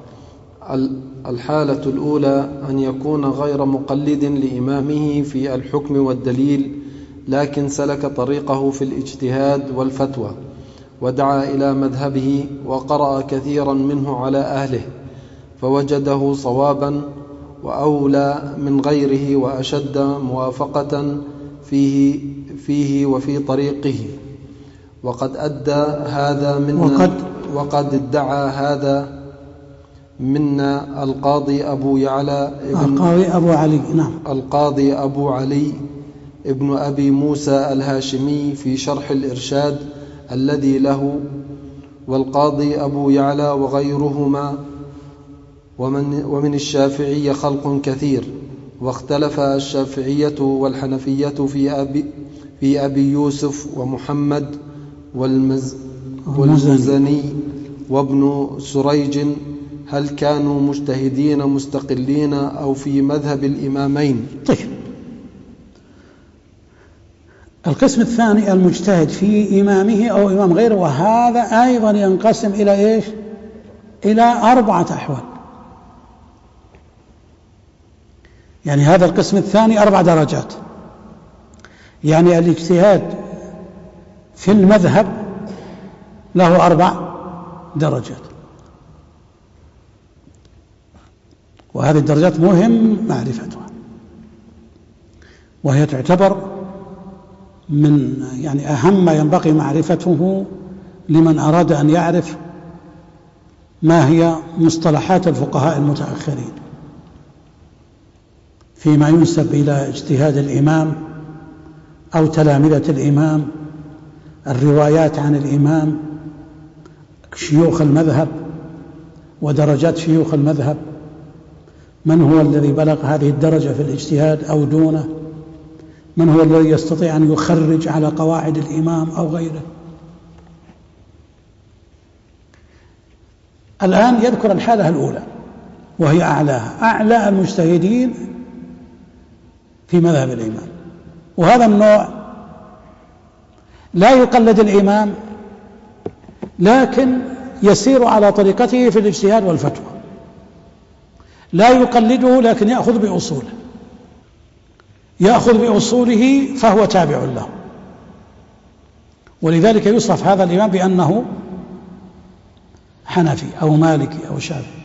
الحالة الأولى أن يكون غير مقلد لإمامه في الحكم والدليل، لكن سلك طريقه في الاجتهاد والفتوى، ودعا إلى مذهبه وقرأ كثيرا منه على أهله، فوجده صوابا وأولى من غيره وأشد موافقة فيه, فيه وفي طريقه. وقد أدى هذا منا وقد, وقد ادعى هذا منا القاضي أبو يعلى القاضي أبو علي نعم القاضي أبو علي ابن أبي موسى الهاشمي في شرح الإرشاد الذي له، والقاضي أبو يعلى وغيرهما، ومن, ومن الشافعية خلق كثير. واختلف الشافعية والحنفية في أبي, في أبي يوسف ومحمد والمز والمزني وابن سريج، هل كانوا مجتهدين مستقلين أو في مذهب الإمامين؟ طيب، القسم الثاني المجتهد في إمامه أو إمام غيره، وهذا أيضا ينقسم إلى إيش؟ إلى أربعة أحوال. يعني هذا القسم الثاني أربع درجات، يعني الاجتهاد في المذهب له أربع درجات، وهذه الدرجات مهم معرفتها، وهي تعتبر من يعني أهم ما ينبغي معرفته لمن أراد أن يعرف ما هي مصطلحات الفقهاء المتأخرين فيما ينسب إلى اجتهاد الإمام أو تلامذة الإمام، الروايات عن الإمام، شيوخ المذهب ودرجات شيوخ المذهب، من هو الذي بلغ هذه الدرجة في الاجتهاد أو دونه، من هو الذي يستطيع أن يخرج على قواعد الإمام أو غيره. الآن يذكر الحالة الأولى وهي أعلاها، أعلى المجتهدين في مذهب الإمام، وهذا النوع لا يقلد الإمام لكن يسير على طريقته في الاجتهاد والفتوى، لا يقلده لكن يأخذ بأصوله، يأخذ بأصوله فهو تابع له، ولذلك يوصف هذا الإمام بأنه حنفي أو مالكي أو شافعي،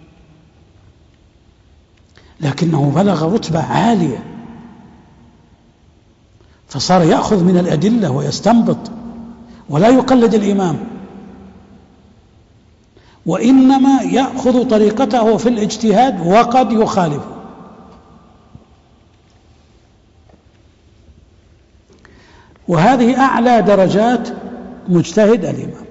لكنه بلغ رتبة عالية فصار يأخذ من الأدلة ويستنبط ولا يقلد الإمام، وإنما يأخذ طريقته في الاجتهاد وقد يخالف. وهذه أعلى درجات مجتهد الإمام،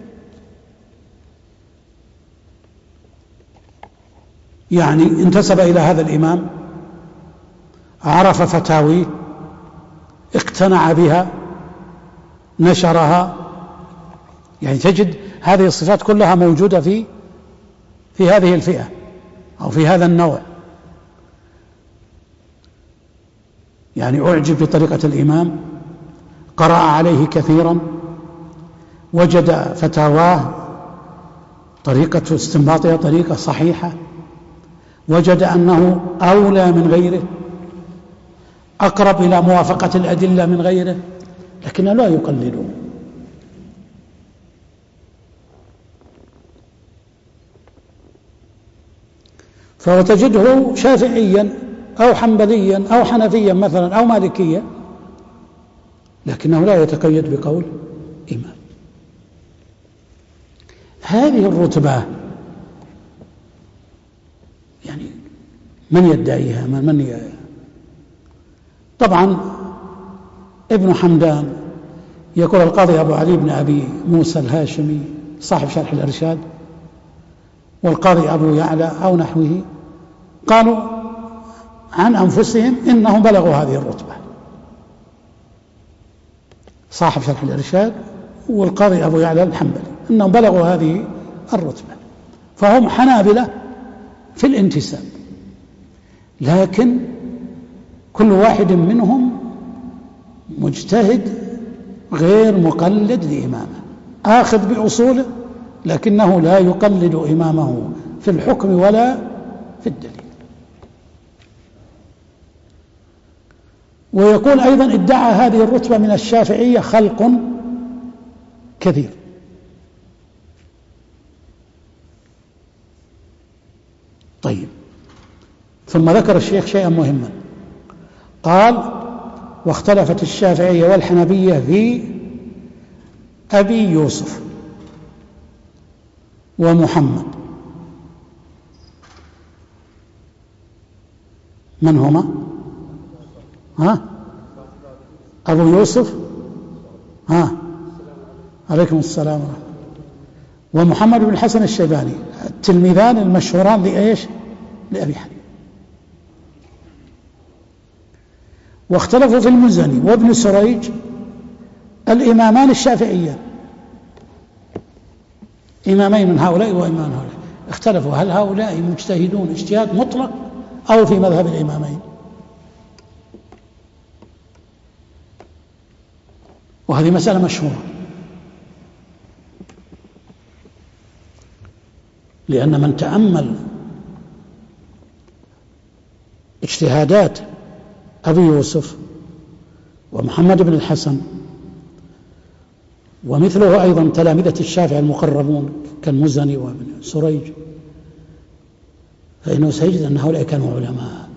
يعني انتسب إلى هذا الإمام، عرف فتاويه، اقتنع بها، نشرها، يعني تجد هذه الصفات كلها موجودة في في هذه الفئة أو في هذا النوع. يعني أعجب بطريقة الإمام، قرأ عليه كثيرا، وجد فتاواه طريقة استنباطها طريقة صحيحة، وجد أنه أولى من غيره، أقرب إلى موافقة الأدلة من غيره، لكنه لا يقلده. فهو تجده شافعيا أو حنبليا أو حنفيا مثلا أو مالكيا، لكنه لا يتقيد بقول إمام. هذه الرتبة يعني من يدعيها؟ من طبعا ابن حمدان يقول القاضي أبو علي بن أبي موسى الهاشمي صاحب شرح الإرشاد والقاضي أبو يعلى أو نحوه قالوا عن أنفسهم إنهم بلغوا هذه الرتبة، صاحب شرح الإرشاد والقاضي أبو يعلى الحنبلي إنهم بلغوا هذه الرتبة، فهم حنابلة في الانتساب، لكن كل واحد منهم مجتهد غير مقلد لإمامه، آخذ بأصوله لكنه لا يقلد إمامه في الحكم ولا في الدليل. ويقول أيضا ادعى هذه الرتبة من الشافعية خلق كثير. طيب، ثم ذكر الشيخ شيئا مهما، قال واختلفت الشافعية والحنبية في أبي يوسف ومحمد. من هما؟ ها؟ أبو يوسف ها عليكم السلام ورحمة الله، ومحمد بن الحسن الشيباني، التلميذان المشهوران لإيش؟ لأبي حنيفة. واختلفوا في المزني وابن سريج الإمامان الشافعية، إمامين من هؤلاء وإمام هؤلاء، اختلفوا هل هؤلاء مجتهدون اجتهاد مطلق أو في مذهب الإمامين، وهذه مسألة مشهورة، لأن من تأمل اجتهادات أبي يوسف ومحمد بن الحسن ومثله أيضا تلامذة الشافعي المقربون كالمزني وابن سريج، فإنه سيجد أن هؤلاء كانوا علماء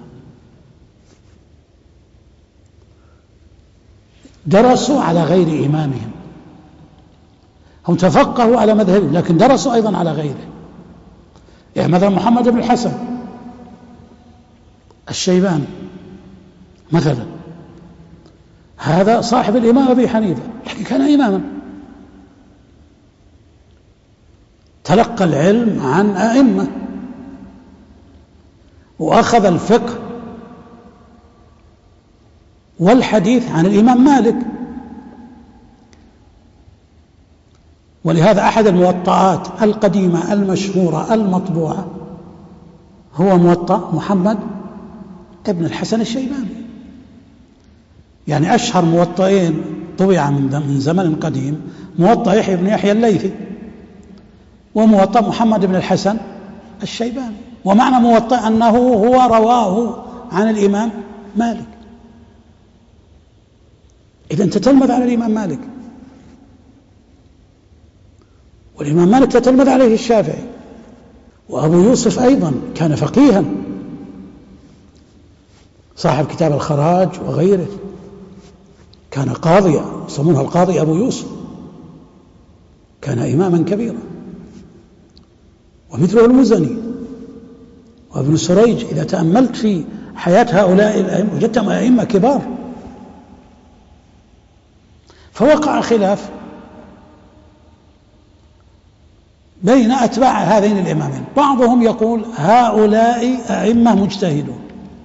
درسوا على غير إمامهم، هم تفقهوا على مذهبهم لكن درسوا أيضا على غيره. يعني مثلا محمد بن الحسن الشيباني مثلا، هذا صاحب الإمام أبي حنيفة لكن كان إماما، تلقى العلم عن أئمة وأخذ الفقه والحديث عن الإمام مالك. ولهذا أحد الموطئات القديمة المشهورة المطبوعة هو موطأ محمد ابن الحسن الشيباني، يعني أشهر موطئين طبع من زمن قديم موطأ يحيى بن يحيى الليثي وموطأ محمد بن الحسن الشيباني. ومعنى موطأ أنه هو رواه عن الإمام مالك، إذن تتلمذ على الإمام مالك، والإمام مالك تتلمذ عليه الشافعي. وأبو يوسف أيضا كان فقيها صاحب كتاب الخراج وغيره، كان قاضيا يسمونه القاضي أبو يوسف، كان إماما كبيرا. ومثله المزني وابن سريج، إذا تأملت في حياة هؤلاء الأئمة وجدتهم أئمة كبار. فوقع خلاف بين أتباع هذين الإمامين، بعضهم يقول هؤلاء أئمة مجتهدون،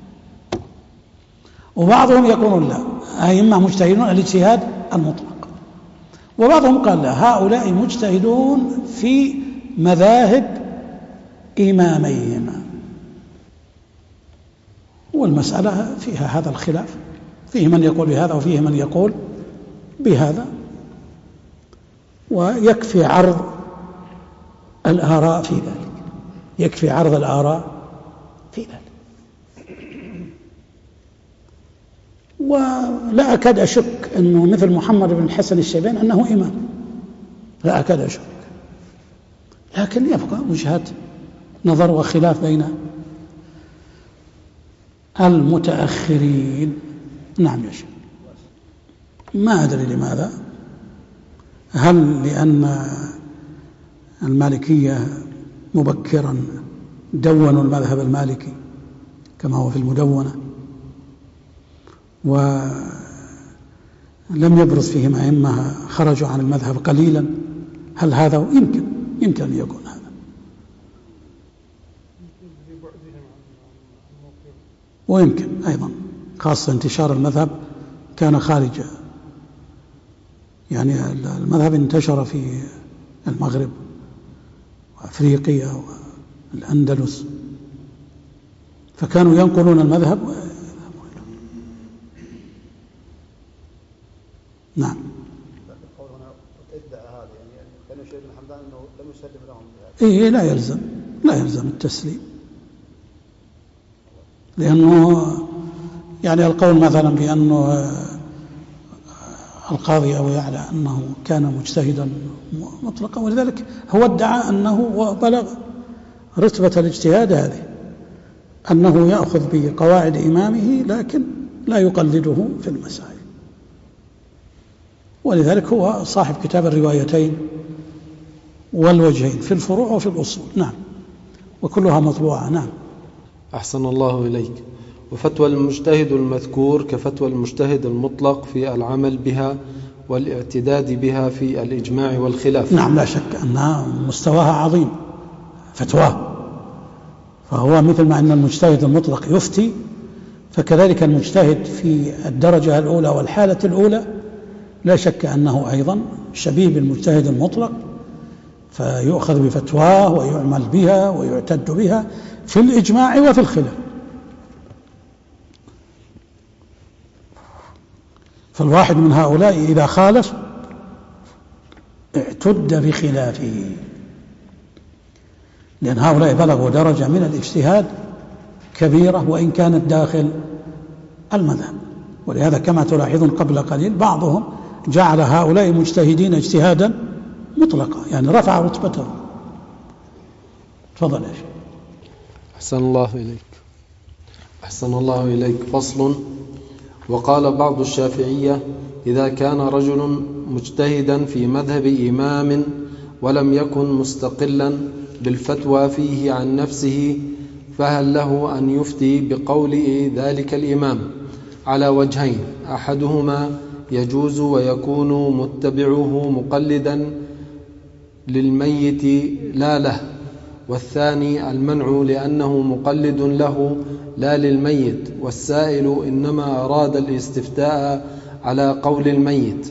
وبعضهم يقولون لا، أئمة مجتهدون الاجتهاد المطلق، وبعضهم قال لا، هؤلاء مجتهدون في مذاهب إماميهما. والمسألة فيها هذا الخلاف، فيه من يقول بهذا وفيه من يقول بهذا، ويكفي عرض الآراء في ذلك، يكفي عرض الآراء في ذلك. ولا أكاد أشك أنه مثل محمد بن الحسن الشيباني أنه إمام، لا أكاد أشك، لكن يبقى وجهة نظر وخلاف بين المتأخرين. نعم يا شيخ، ما أدري لماذا، هل لأن المالكية مبكرا دونوا المذهب المالكي كما هو في المدونة، ولم يبرز فيهم أئمة خرجوا عن المذهب قليلا. هل هذا يمكن يمكن أن يكون هذا؟ ويمكن أيضا خاصة انتشار المذهب كان خارج، يعني المذهب انتشر في المغرب وأفريقيا والأندلس، فكانوا ينقلون المذهب. نعم. القول هنا ادعى هذا، يعني كان الشيخ بن حمدان انه لم يسلم لهم بهذا. إيه، لا يلزم لا يلزم التسليم، لأنه يعني القول مثلا بأنه القاضي أبو يعلى أنه كان مجتهدا مطلقا، ولذلك هو ادعى أنه بلغ رتبة الاجتهاد هذه، أنه يأخذ بقواعد إمامه لكن لا يقلده في المسائل، ولذلك هو صاحب كتاب الروايتين والوجهين في الفروع وفي الأصول. نعم، وكلها مطبوعة. نعم. أحسن الله إليك. وفتوى المجتهد المذكور كفتوى المجتهد المطلق في العمل بها والاعتداد بها في الإجماع والخلاف. نعم، لا شك أنها مستواها عظيم فتواه، فهو مثل ما أن المجتهد المطلق يفتي، فكذلك المجتهد في الدرجة الأولى والحالة الأولى لا شك أنه أيضا شبيه بالمجتهد المطلق، فيؤخذ بفتواه ويعمل بها ويعتد بها في الإجماع وفي الخلاف. فالواحد من هؤلاء إذا خالف اعتد بخلافه، لأن هؤلاء بلغوا درجة من الاجتهاد كبيرة وإن كانت داخل المذهب. ولهذا كما تلاحظون قبل قليل بعضهم جعل هؤلاء مجتهدين اجتهادا مطلقا، يعني رفع رتبتهم. تفضل يا شيخ. أحسن الله إليك. أحسن الله إليك. فصل. وقال بعض الشافعية: إذا كان رجل مجتهدا في مذهب إمام ولم يكن مستقلا بالفتوى فيه عن نفسه، فهل له أن يفتي بقول ذلك الإمام على وجهين: أحدهما يجوز ويكون متبعه مقلدا للميت لا له، والثاني المنع لأنه مقلد له لا للميت، والسائل إنما أراد الاستفتاء على قول الميت.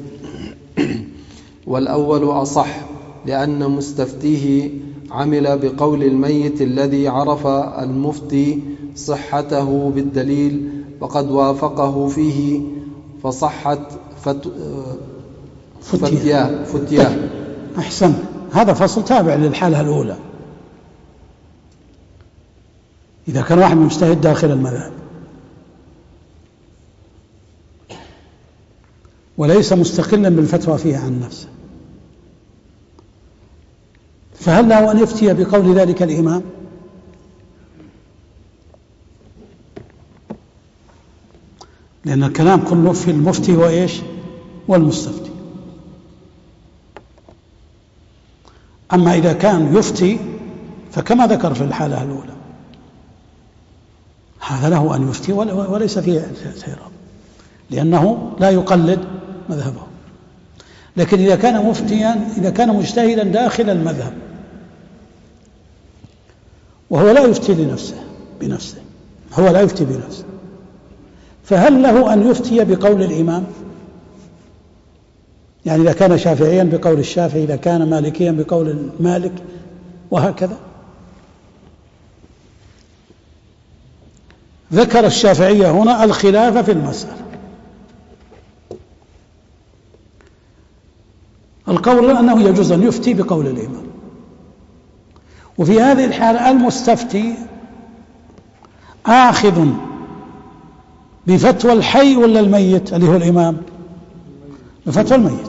والأول أصح، لأن مستفتيه عمل بقول الميت الذي عرف المفتي صحته بالدليل وقد وافقه فيه فصحت فت... فتياه فتياه. أحسن. هذا فصل تابع للحالة الأولى. إذا كان واحد مجتهد داخل المذهب وليس مستقلا بالفتوى فيها عن نفسه، فهل له أن يفتي بقول ذلك الإمام؟ لأن الكلام كله في المفتي وإيش والمستفتي. أما إذا كان يفتي فكما ذكر في الحالة الأولى هذا له أن يفتي وليس فيه اعتراض، لأنه لا يقلد مذهبه. لكن إذا كان مفتيا إذا كان مجتهدا داخل المذهب وهو لا يفتي لنفسه بنفسه هو لا يفتي بنفسه، فهل له أن يفتي بقول الإمام؟ يعني إذا كان شافعيا بقول الشافعي، إذا كان مالكيا بقول المالك، وهكذا. ذكر الشافعية هنا الخلاف في المسألة. القول أنه يجوز أن يفتي بقول الإمام، وفي هذه الحالة المستفتي آخذ بفتوى الحي ولا الميت اللي هو الإمام؟ بفتوى الميت.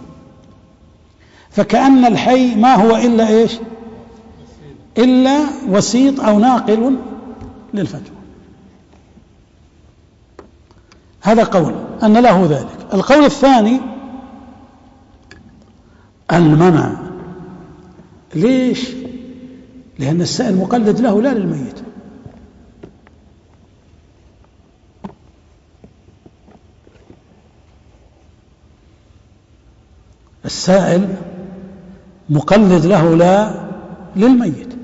فكأن الحي ما هو إلا إيش؟ إلا وسيط أو ناقل للفتوى. هذا قول أن له ذلك. القول الثاني المنع. ليش؟ لأن السائل مقلد له لا للميت. السائل مقلد له لا للميت،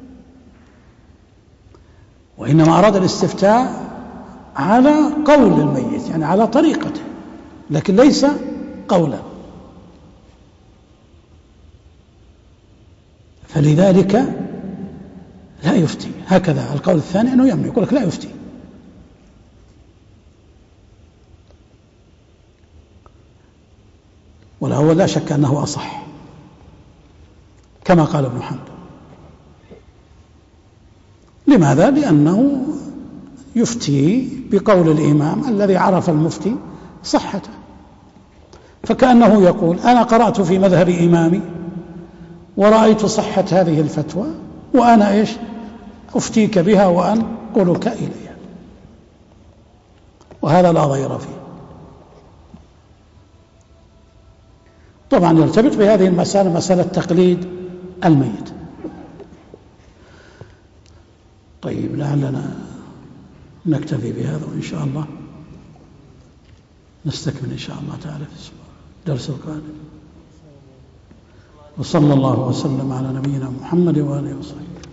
وإنما أراد الاستفتاء على قول الميت، يعني على طريقته، لكن ليس قولا. فلذلك لا يفتي. هكذا القول الثاني أنه يمنع، يقول لك لا يفتي. والأول لا شك أنه أصح كما قال ابن حنبل. لماذا؟ لأنه يفتي بقول الإمام الذي عرف المفتي صحته، فكأنه يقول أنا قرأت في مذهب إمامي ورأيت صحة هذه الفتوى، وأنا إيش أفتيك بها وأنقلك إليها، وهذا لا ضير فيه. طبعا يرتبط بهذه المسألة مسألة تقليد الميت. طيب لعلنا نكتفي بهذا، وإن شاء الله نستكمل إن شاء الله تعالى في الدرس القادم. وصلى الله وسلم على نبينا محمد وآله وصحبه.